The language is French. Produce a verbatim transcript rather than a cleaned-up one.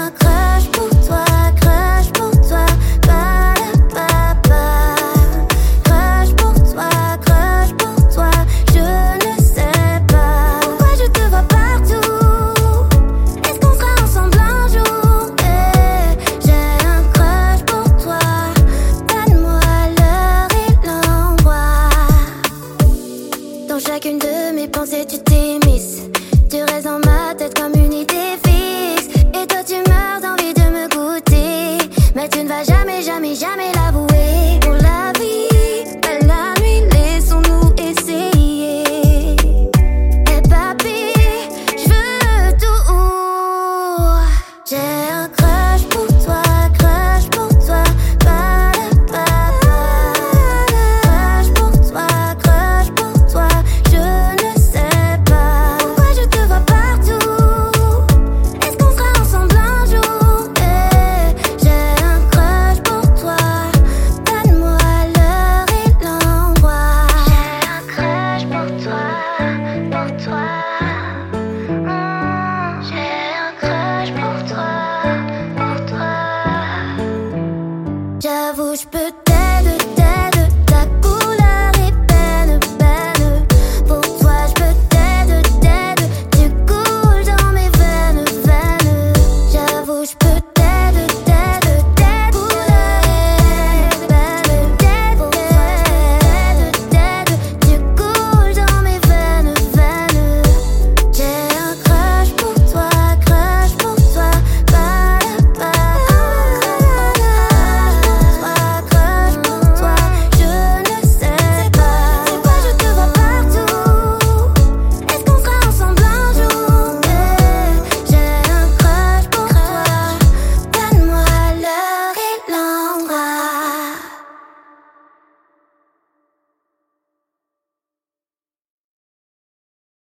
un crush pour toi, crush pour toi, ba-da-ba-ba. Crush pour toi, crush pour toi, je ne sais pas pourquoi je te vois partout. Est-ce qu'on sera ensemble un jour? Eh, j'ai un crush pour toi, donne-moi l'heure et l'endroit. Dans chacune de mes pensées tu t'immisces. Tu restes dans ma tête comme une idée fixe. Et toi tu meurs d'envie de me goûter. Mais tu ne vas jamais, jamais, jamais l'avouer. Pour la vie, pas la nuit, laissons-nous essayer. Et papi, je veux tout. J'ai